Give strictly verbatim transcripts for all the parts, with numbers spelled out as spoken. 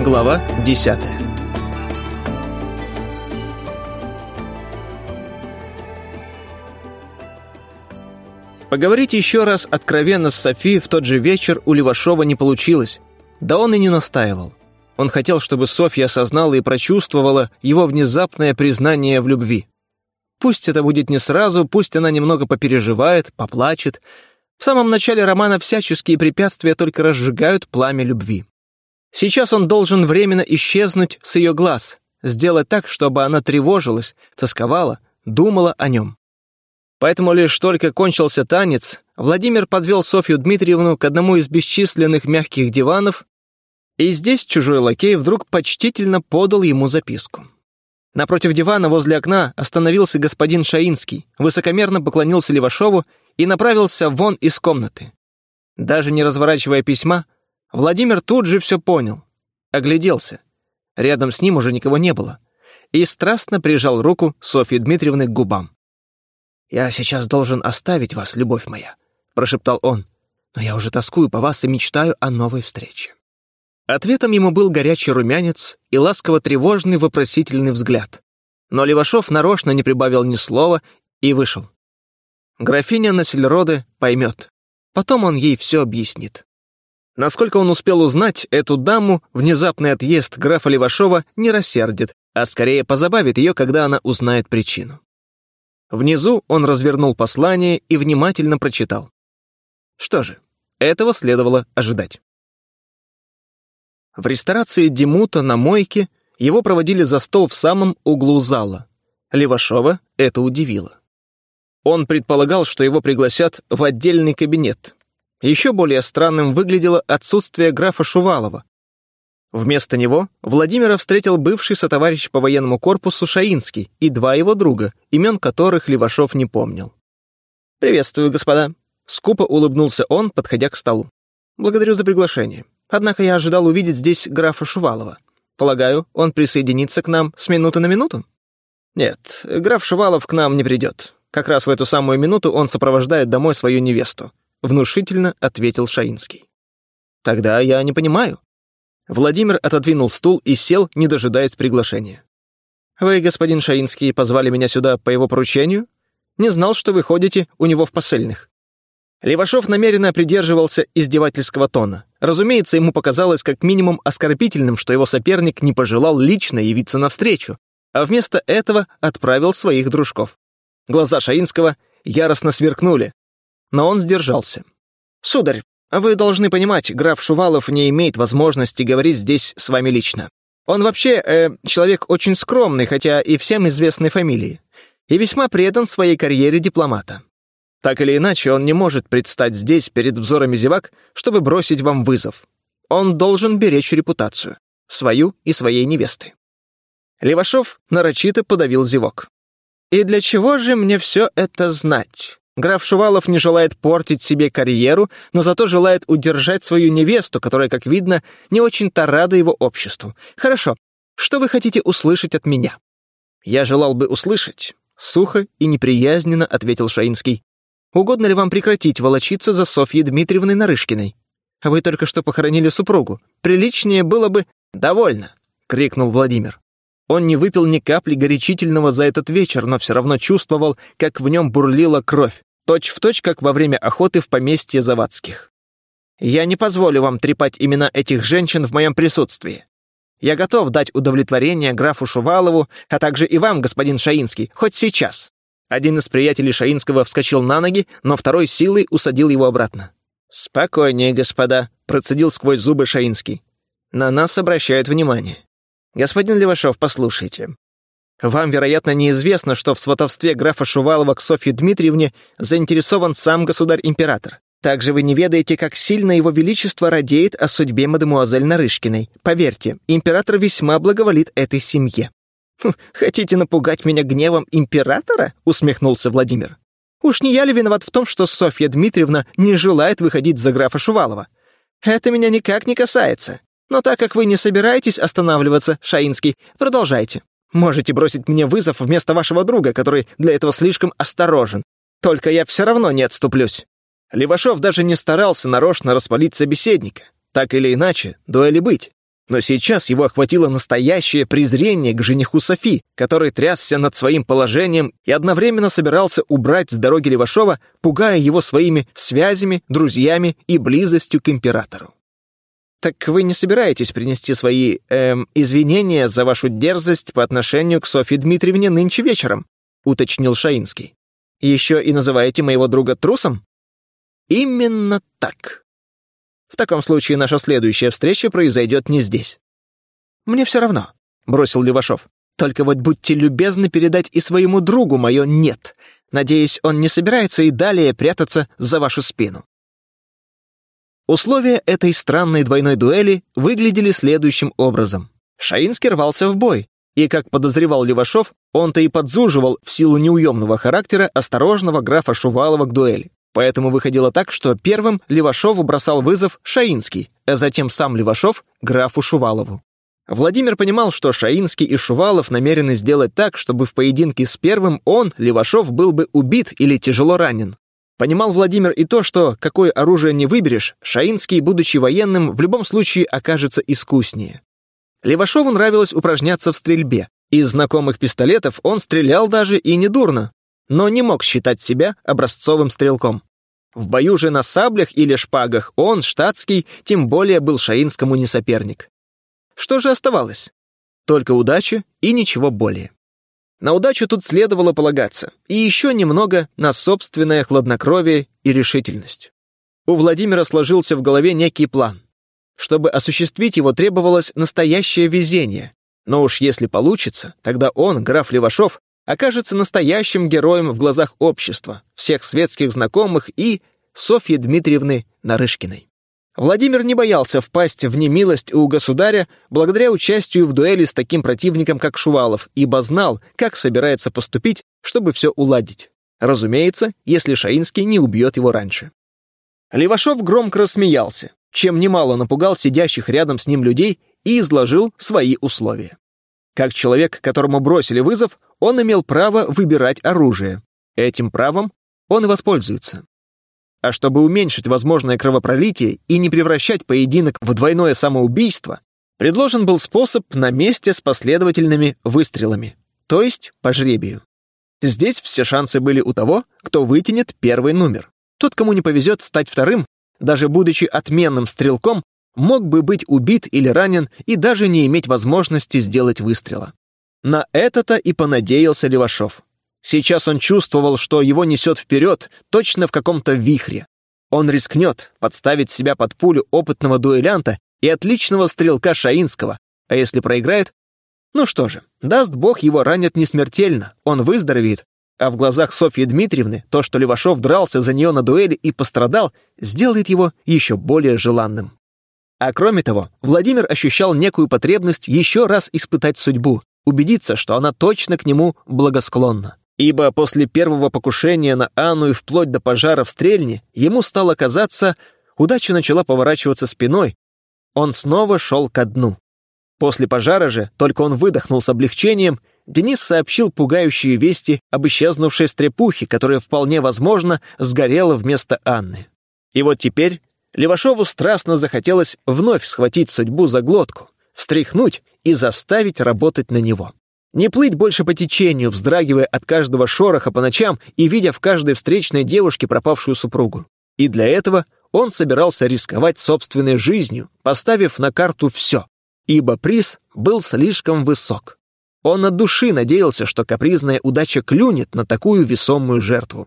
Глава десятая. Поговорить еще раз откровенно с Софией в тот же вечер у Левашова не получилось. Да он и не настаивал. Он хотел, чтобы Софья осознала и прочувствовала его внезапное признание в любви. Пусть это будет не сразу, пусть она немного попереживает, поплачет. В самом начале романа всяческие препятствия только разжигают пламя любви. Сейчас он должен временно исчезнуть с ее глаз, сделать так, чтобы она тревожилась, тосковала, думала о нем. Поэтому лишь только кончился танец, Владимир подвел Софью Дмитриевну к одному из бесчисленных мягких диванов, и здесь чужой лакей вдруг почтительно подал ему записку. Напротив дивана возле окна остановился господин Шаинский, высокомерно поклонился Левашову и направился вон из комнаты. Даже не разворачивая письма, Владимир тут же все понял, огляделся. Рядом с ним уже никого не было, и страстно прижал руку Софьи Дмитриевны к губам. «Я сейчас должен оставить вас, любовь моя», — прошептал он, «но я уже тоскую по вас и мечтаю о новой встрече». Ответом ему был горячий румянец и ласково-тревожный вопросительный взгляд. Но Левашов нарочно не прибавил ни слова и вышел. Графиня Насельроде поймет. Потом он ей все объяснит. Насколько он успел узнать, эту даму внезапный отъезд графа Левашова не рассердит, а скорее позабавит ее, когда она узнает причину. Внизу он развернул послание и внимательно прочитал. Что же, этого следовало ожидать. В ресторации Демута на мойке его проводили за стол в самом углу зала. Левашова это удивило. Он предполагал, что его пригласят в отдельный кабинет. Еще более странным выглядело отсутствие графа Шувалова. Вместо него Владимира встретил бывший сотоварищ по военному корпусу Шаинский и два его друга, имен которых Левашов не помнил. «Приветствую, господа», — скупо улыбнулся он, подходя к столу. «Благодарю за приглашение. Однако я ожидал увидеть здесь графа Шувалова. Полагаю, он присоединится к нам с минуты на минуту?» «Нет, граф Шувалов к нам не придет. Как раз в эту самую минуту он сопровождает домой свою невесту», — внушительно ответил Шаинский. «Тогда я не понимаю». Владимир отодвинул стул и сел, не дожидаясь приглашения. «Вы, господин Шаинский, позвали меня сюда по его поручению? Не знал, что вы ходите у него в посыльных». Левашов намеренно придерживался издевательского тона. Разумеется, ему показалось как минимум оскорбительным, что его соперник не пожелал лично явиться навстречу, а вместо этого отправил своих дружков. Глаза Шаинского яростно сверкнули, но он сдержался. «Сударь, вы должны понимать, граф Шувалов не имеет возможности говорить здесь с вами лично. Он вообще э, человек очень скромный, хотя и всем известной фамилии, и весьма предан своей карьере дипломата. Так или иначе, он не может предстать здесь перед взорами зевак, чтобы бросить вам вызов. Он должен беречь репутацию, свою и своей невесты». Левашов нарочито подавил зевок. «И для чего же мне все это знать? Граф Шувалов не желает портить себе карьеру, но зато желает удержать свою невесту, которая, как видно, не очень-то рада его обществу. Хорошо, что вы хотите услышать от меня?» «Я желал бы услышать», — сухо и неприязненно ответил Шаинский. «Угодно ли вам прекратить волочиться за Софьей Дмитриевной Нарышкиной? Вы только что похоронили супругу. Приличнее было бы...» «Довольно!» — крикнул Владимир. Он не выпил ни капли горячительного за этот вечер, но все равно чувствовал, как в нем бурлила кровь, точь-в-точь, как во время охоты в поместье Завадских. «Я не позволю вам трепать имена этих женщин в моем присутствии. Я готов дать удовлетворение графу Шувалову, а также и вам, господин Шаинский, хоть сейчас». Один из приятелей Шаинского вскочил на ноги, но второй силой усадил его обратно. «Спокойнее, господа», — процедил сквозь зубы Шаинский. «На нас обращают внимание. Господин Левашов, послушайте. Вам, вероятно, неизвестно, что в сватовстве графа Шувалова к Софье Дмитриевне заинтересован сам государь-император. Также вы не ведаете, как сильно его величество радеет о судьбе мадемуазель Нарышкиной. Поверьте, император весьма благоволит этой семье». «Хотите напугать меня гневом императора?» — усмехнулся Владимир. «Уж не я ли виноват в том, что Софья Дмитриевна не желает выходить за графа Шувалова? Это меня никак не касается. Но так как вы не собираетесь останавливаться, Шаинский, продолжайте. Можете бросить мне вызов вместо вашего друга, который для этого слишком осторожен. Только я все равно не отступлюсь». Левашов даже не старался нарочно распалить собеседника. Так или иначе, дуэли быть. Но сейчас его охватило настоящее презрение к жениху Софи, который трясся над своим положением и одновременно собирался убрать с дороги Левашова, пугая его своими связями, друзьями и близостью к императору. «Так вы не собираетесь принести свои, эм, извинения за вашу дерзость по отношению к Софье Дмитриевне нынче вечером?» — уточнил Шаинский. «Еще и называете моего друга трусом?» «Именно так. В таком случае наша следующая встреча произойдет не здесь». «Мне все равно», — бросил Левашов. «Только вот будьте любезны передать и своему другу мое «нет». Надеюсь, он не собирается и далее прятаться за вашу спину». Условия этой странной двойной дуэли выглядели следующим образом. Шаинский рвался в бой, и, как подозревал Левашов, он-то и подзуживал в силу неуемного характера осторожного графа Шувалова к дуэли. Поэтому выходило так, что первым Левашову бросал вызов Шаинский, а затем сам Левашов — графу Шувалову. Владимир понимал, что Шаинский и Шувалов намерены сделать так, чтобы в поединке с первым он, Левашов, был бы убит или тяжело ранен. Понимал Владимир и то, что, какое оружие не выберешь, Шаинский, будучи военным, в любом случае окажется искуснее. Левашову нравилось упражняться в стрельбе. Из знакомых пистолетов он стрелял даже и недурно, но не мог считать себя образцовым стрелком. В бою же на саблях или шпагах он, штатский, тем более был Шаинскому не соперник. Что же оставалось? Только удача и ничего более. На удачу тут следовало полагаться, и еще немного на собственное хладнокровие и решительность. У Владимира сложился в голове некий план. Чтобы осуществить его, требовалось настоящее везение. Но уж если получится, тогда он, граф Левашов, окажется настоящим героем в глазах общества, всех светских знакомых и Софьи Дмитриевны Нарышкиной. Владимир не боялся впасть в немилость у государя благодаря участию в дуэли с таким противником, как Шувалов, ибо знал, как собирается поступить, чтобы все уладить. Разумеется, если Шаинский не убьет его раньше. Левашов громко рассмеялся, чем немало напугал сидящих рядом с ним людей и изложил свои условия. Как человек, которому бросили вызов, он имел право выбирать оружие. Этим правом он и воспользуется. А чтобы уменьшить возможное кровопролитие и не превращать поединок в двойное самоубийство, предложен был способ на месте с последовательными выстрелами, то есть по жребию. Здесь все шансы были у того, кто вытянет первый номер. Тот, кому не повезет стать вторым, даже будучи отменным стрелком, мог бы быть убит или ранен и даже не иметь возможности сделать выстрела. На это-то и понадеялся Левашов. Сейчас он чувствовал, что его несет вперед, точно в каком-то вихре. Он рискнет подставить себя под пулю опытного дуэлянта и отличного стрелка Шаинского, а если проиграет? Ну что же, даст бог, его ранят не смертельно, он выздоровеет, а в глазах Софьи Дмитриевны то, что Левашов дрался за нее на дуэли и пострадал, сделает его еще более желанным. А кроме того, Владимир ощущал некую потребность еще раз испытать судьбу, убедиться, что она точно к нему благосклонна. Ибо после первого покушения на Анну и вплоть до пожара в Стрельне ему стало казаться, удача начала поворачиваться спиной, он снова шел ко дну. После пожара же, только он выдохнул с облегчением, Денис сообщил пугающие вести об исчезнувшей стрепухе, которая вполне возможно сгорела вместо Анны. И вот теперь Левашову страстно захотелось вновь схватить судьбу за глотку, встряхнуть и заставить работать на него. Не плыть больше по течению, вздрагивая от каждого шороха по ночам и видя в каждой встречной девушке пропавшую супругу. И для этого он собирался рисковать собственной жизнью, поставив на карту все, ибо приз был слишком высок. Он от души надеялся, что капризная удача клюнет на такую весомую жертву.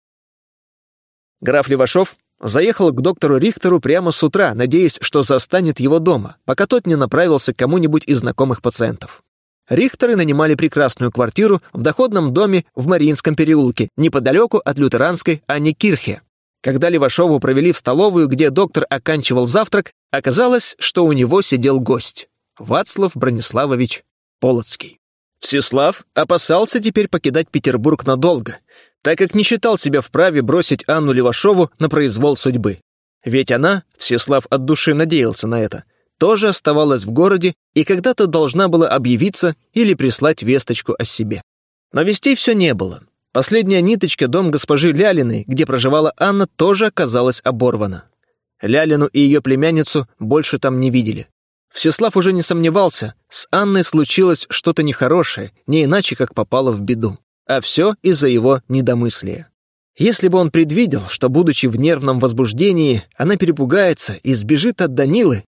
Граф Левашов заехал к доктору Рихтеру прямо с утра, надеясь, что застанет его дома, пока тот не направился к кому-нибудь из знакомых пациентов. Рихтеры нанимали прекрасную квартиру в доходном доме в Мариинском переулке, неподалеку от лютеранской Анне-Кирхе. Когда Левашову провели в столовую, где доктор оканчивал завтрак, оказалось, что у него сидел гость — Вацлав Брониславович Полоцкий. Всеслав опасался теперь покидать Петербург надолго, так как не считал себя вправе бросить Анну Левашову на произвол судьбы. Ведь она, Всеслав от души надеялся на это, тоже оставалась в городе и когда-то должна была объявиться или прислать весточку о себе. Но вестей все не было. Последняя ниточка, дом госпожи Лялиной, где проживала Анна, тоже оказалась оборвана. Лялину и ее племянницу больше там не видели. Всеслав уже не сомневался, с Анной случилось что-то нехорошее, не иначе, как попало в беду. А все из-за его недомыслия. Если бы он предвидел, что, будучи в нервном возбуждении, она перепугается и сбежит от Данилы.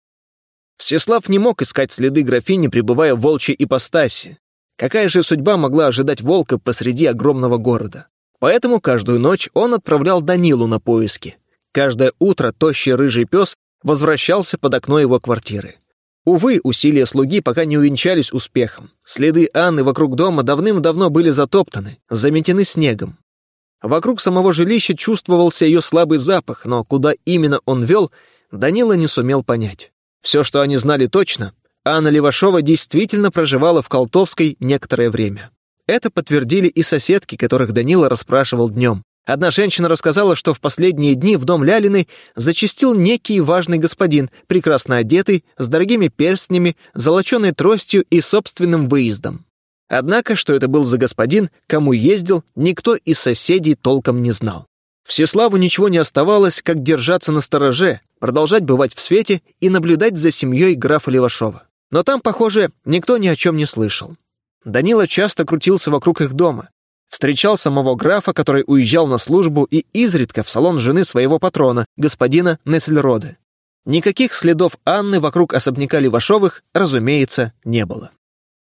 Всеслав не мог искать следы графини, пребывая в волчьей ипостаси. Какая же судьба могла ожидать волка посреди огромного города? Поэтому каждую ночь он отправлял Данилу на поиски. Каждое утро тощий рыжий пес возвращался под окно его квартиры. Увы, усилия слуги пока не увенчались успехом. Следы Анны вокруг дома давным-давно были затоптаны, заметены снегом. Вокруг самого жилища чувствовался ее слабый запах, но куда именно он вел, Данила не сумел понять. Все, что они знали точно, Анна Левашова действительно проживала в Колтовской некоторое время. Это подтвердили и соседки, которых Данила расспрашивал днем. Одна женщина рассказала, что в последние дни в дом Лялиной зачастил некий важный господин, прекрасно одетый, с дорогими перстнями, золоченой тростью и собственным выездом. Однако, что это был за господин, кому ездил, никто из соседей толком не знал. Всеславу ничего не оставалось, как держаться настороже, продолжать бывать в свете и наблюдать за семьей графа Левашова. Но там, похоже, никто ни о чем не слышал. Данила часто крутился вокруг их дома. Встречал самого графа, который уезжал на службу, и изредка в салон жены своего патрона, господина Нессельроде. Никаких следов Анны вокруг особняка Левашовых, разумеется, не было.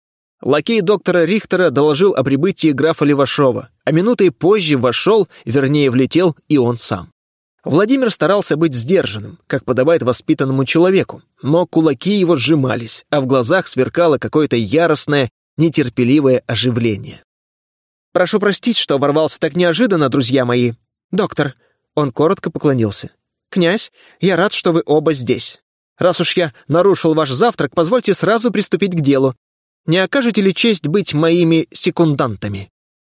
Лакей доктора Рихтера доложил о прибытии графа Левашова, а минутой позже вошел, вернее, влетел и он сам. Владимир старался быть сдержанным, как подобает воспитанному человеку, но кулаки его сжимались, а в глазах сверкало какое-то яростное, нетерпеливое оживление. «Прошу простить, что ворвался так неожиданно, друзья мои. Доктор», — он коротко поклонился. «Князь, я рад, что вы оба здесь. Раз уж я нарушил ваш завтрак, позвольте сразу приступить к делу. Не окажете ли честь быть моими секундантами?»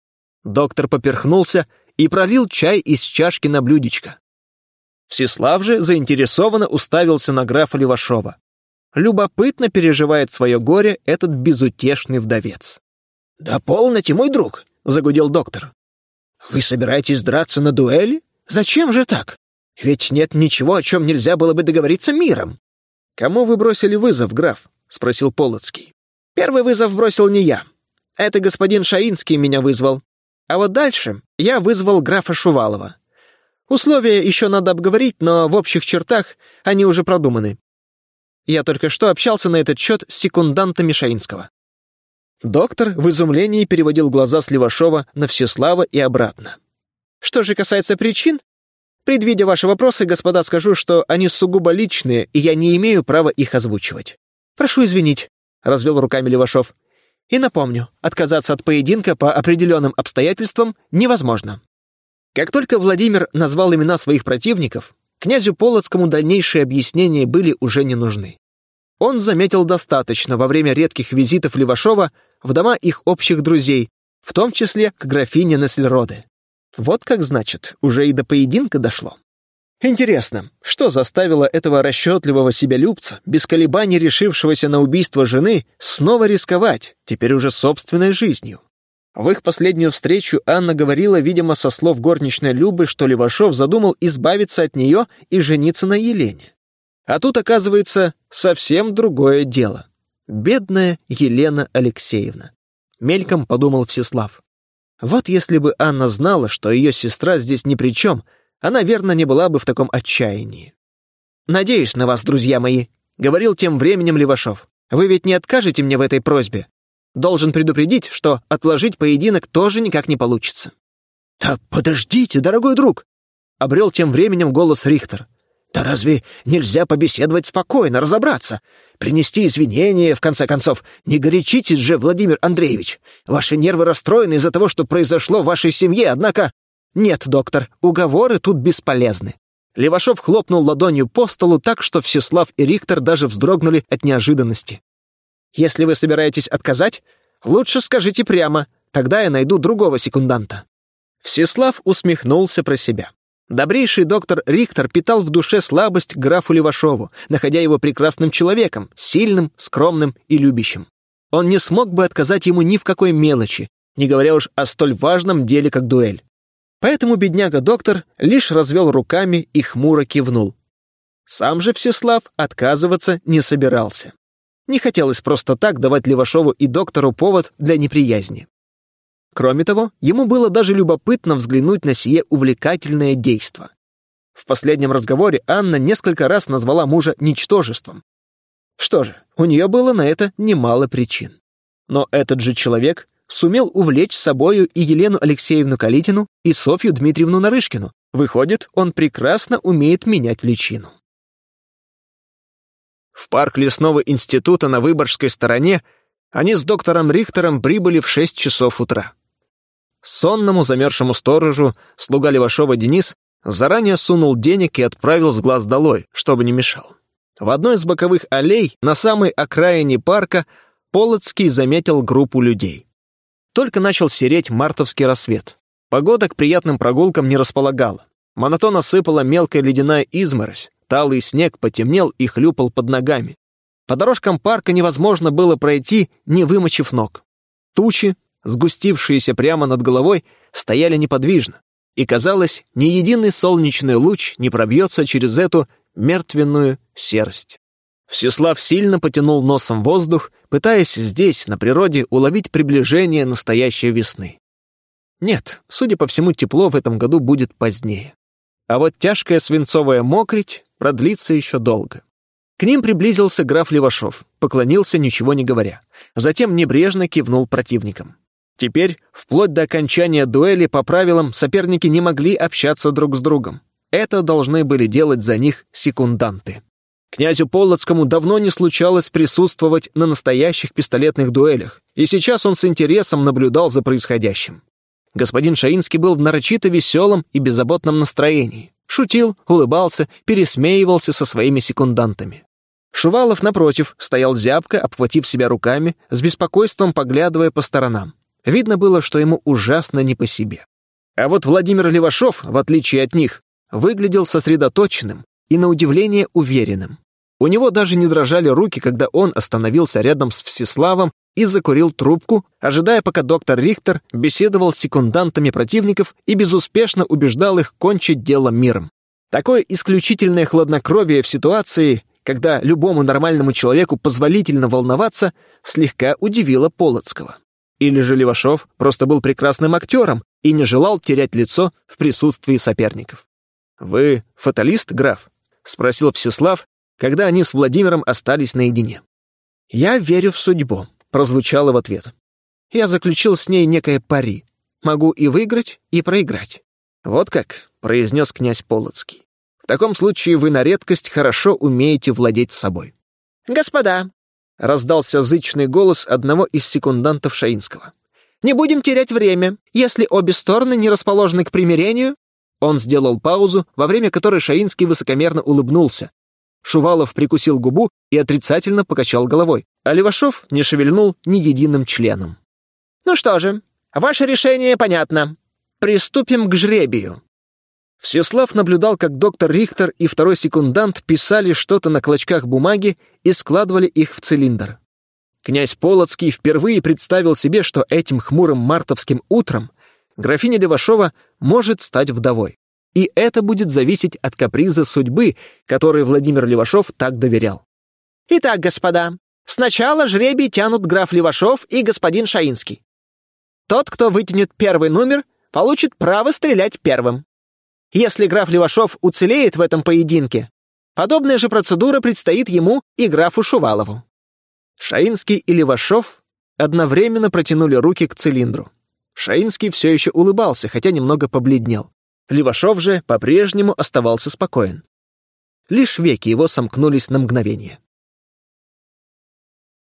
Доктор поперхнулся и пролил чай из чашки на блюдечко. Всеслав же заинтересованно уставился на графа Левашова. Любопытно переживает свое горе этот безутешный вдовец. «Да полноте, мой друг!» — загудел доктор. «Вы собираетесь драться на дуэли? Зачем же так? Ведь нет ничего, о чем нельзя было бы договориться миром». «Кому вы бросили вызов, граф?» — спросил Полоцкий. «Первый вызов бросил не я. Это господин Шаинский меня вызвал. А вот дальше я вызвал графа Шувалова. Условия еще надо обговорить, но в общих чертах они уже продуманы. Я только что общался на этот счет с секундантами Шаинского». Доктор в изумлении переводил глаза с Левашова на Всеслава и обратно. «Что же касается причин, предвидя ваши вопросы, господа, скажу, что они сугубо личные, и я не имею права их озвучивать. Прошу извинить», — развел руками Левашов. «И напомню, отказаться от поединка по определенным обстоятельствам невозможно». Как только Владимир назвал имена своих противников, князю Полоцкому дальнейшие объяснения были уже не нужны. Он заметил достаточно во время редких визитов Левашова в дома их общих друзей, в том числе к графине Нессельроде. Вот как, значит, уже и до поединка дошло. Интересно, что заставило этого расчетливого себялюбца, без колебаний решившегося на убийство жены, снова рисковать, теперь уже собственной жизнью? В их последнюю встречу Анна говорила, видимо, со слов горничной Любы, что Левашов задумал избавиться от нее и жениться на Елене. А тут, оказывается, совсем другое дело. Бедная Елена Алексеевна. Мельком подумал Всеслав. Вот если бы Анна знала, что ее сестра здесь ни при чем, она, верно, не была бы в таком отчаянии. «Надеюсь на вас, друзья мои», — говорил тем временем Левашов. «Вы ведь не откажете мне в этой просьбе? Должен предупредить, что отложить поединок тоже никак не получится». «Да подождите, дорогой друг», — обрел тем временем голос Рихтер. «Да разве нельзя побеседовать спокойно, разобраться? Принести извинения, в конце концов? Не горячитесь же, Владимир Андреевич. Ваши нервы расстроены из-за того, что произошло в вашей семье, однако...» «Нет, доктор, уговоры тут бесполезны». Левашов хлопнул ладонью по столу так, что Всеслав и Рихтер даже вздрогнули от неожиданности. «Если вы собираетесь отказать, лучше скажите прямо, тогда я найду другого секунданта». Всеслав усмехнулся про себя. Добрейший доктор Рихтер питал в душе слабость к графу Левашову, находя его прекрасным человеком, сильным, скромным и любящим. Он не смог бы отказать ему ни в какой мелочи, не говоря уж о столь важном деле, как дуэль. Поэтому бедняга-доктор лишь развел руками и хмуро кивнул. Сам же Всеслав отказываться не собирался. Не хотелось просто так давать Левашову и доктору повод для неприязни. Кроме того, ему было даже любопытно взглянуть на сие увлекательное действо. В последнем разговоре Анна несколько раз назвала мужа ничтожеством. Что же, у нее было на это немало причин. Но этот же человек сумел увлечь с собою и Елену Алексеевну Калитину, и Софью Дмитриевну Нарышкину. Выходит, он прекрасно умеет менять личину. В парк лесного института на Выборгской стороне они с доктором Рихтером прибыли в шесть часов утра. Сонному замерзшему сторожу слуга Левашова Денис заранее сунул денег и отправил с глаз долой, чтобы не мешал. В одной из боковых аллей на самой окраине парка Полоцкий заметил группу людей. Только начал сереть мартовский рассвет. Погода к приятным прогулкам не располагала. Монотонно сыпала мелкая ледяная изморозь, талый снег потемнел и хлюпал под ногами. По дорожкам парка невозможно было пройти, не вымочив ног. Тучи, сгустившиеся прямо над головой, стояли неподвижно, и, казалось, ни единый солнечный луч не пробьется через эту мертвенную серость. Всеслав сильно потянул носом воздух, пытаясь здесь, на природе, уловить приближение настоящей весны. Нет, судя по всему, тепло в этом году будет позднее. А вот тяжкая свинцовая мокрить продлится еще долго. К ним приблизился граф Левашов, поклонился, ничего не говоря. Затем небрежно кивнул противникам. Теперь, вплоть до окончания дуэли, по правилам, соперники не могли общаться друг с другом. Это должны были делать за них секунданты. Князю Полоцкому давно не случалось присутствовать на настоящих пистолетных дуэлях, и сейчас он с интересом наблюдал за происходящим. Господин Шаинский был в нарочито веселом и беззаботном настроении. Шутил, улыбался, пересмеивался со своими секундантами. Шувалов, напротив, стоял зябко, обхватив себя руками, с беспокойством поглядывая по сторонам. Видно было, что ему ужасно не по себе. А вот Владимир Левашов, в отличие от них, выглядел сосредоточенным и, на удивление, уверенным. У него даже не дрожали руки, когда он остановился рядом с Всеславом и закурил трубку, ожидая, пока доктор Рихтер беседовал с секундантами противников и безуспешно убеждал их кончить дело миром. Такое исключительное хладнокровие в ситуации, когда любому нормальному человеку позволительно волноваться, слегка удивило Полоцкого. Или же Левашов просто был прекрасным актером и не желал терять лицо в присутствии соперников. «Вы фаталист, граф?» — спросил Всеслав, когда они с Владимиром остались наедине. «Я верю в судьбу», — прозвучало в ответ. «Я заключил с ней некое пари. Могу и выиграть, и проиграть». «Вот как», — произнес князь Полоцкий. «В таком случае вы на редкость хорошо умеете владеть собой». «Господа», — раздался зычный голос одного из секундантов Шаинского, «не будем терять время. Если обе стороны не расположены к примирению...» Он сделал паузу, во время которой Шаинский высокомерно улыбнулся. Шувалов прикусил губу и отрицательно покачал головой, а Левашов не шевельнул ни единым членом. «Ну что же, ваше решение понятно. Приступим к жребию». Всеслав наблюдал, как доктор Рихтер и второй секундант писали что-то на клочках бумаги и складывали их в цилиндр. Князь Полоцкий впервые представил себе, что этим хмурым мартовским утром графиня Левашова может стать вдовой. И это будет зависеть от каприза судьбы, которой Владимир Левашов так доверял. «Итак, господа, сначала жребий тянут граф Левашов и господин Шаинский. Тот, кто вытянет первый номер, получит право стрелять первым. Если граф Левашов уцелеет в этом поединке, подобная же процедура предстоит ему и графу Шувалову». Шаинский и Левашов одновременно протянули руки к цилиндру. Шаинский все еще улыбался, хотя немного побледнел. Левашов же по-прежнему оставался спокоен. Лишь веки его сомкнулись на мгновение.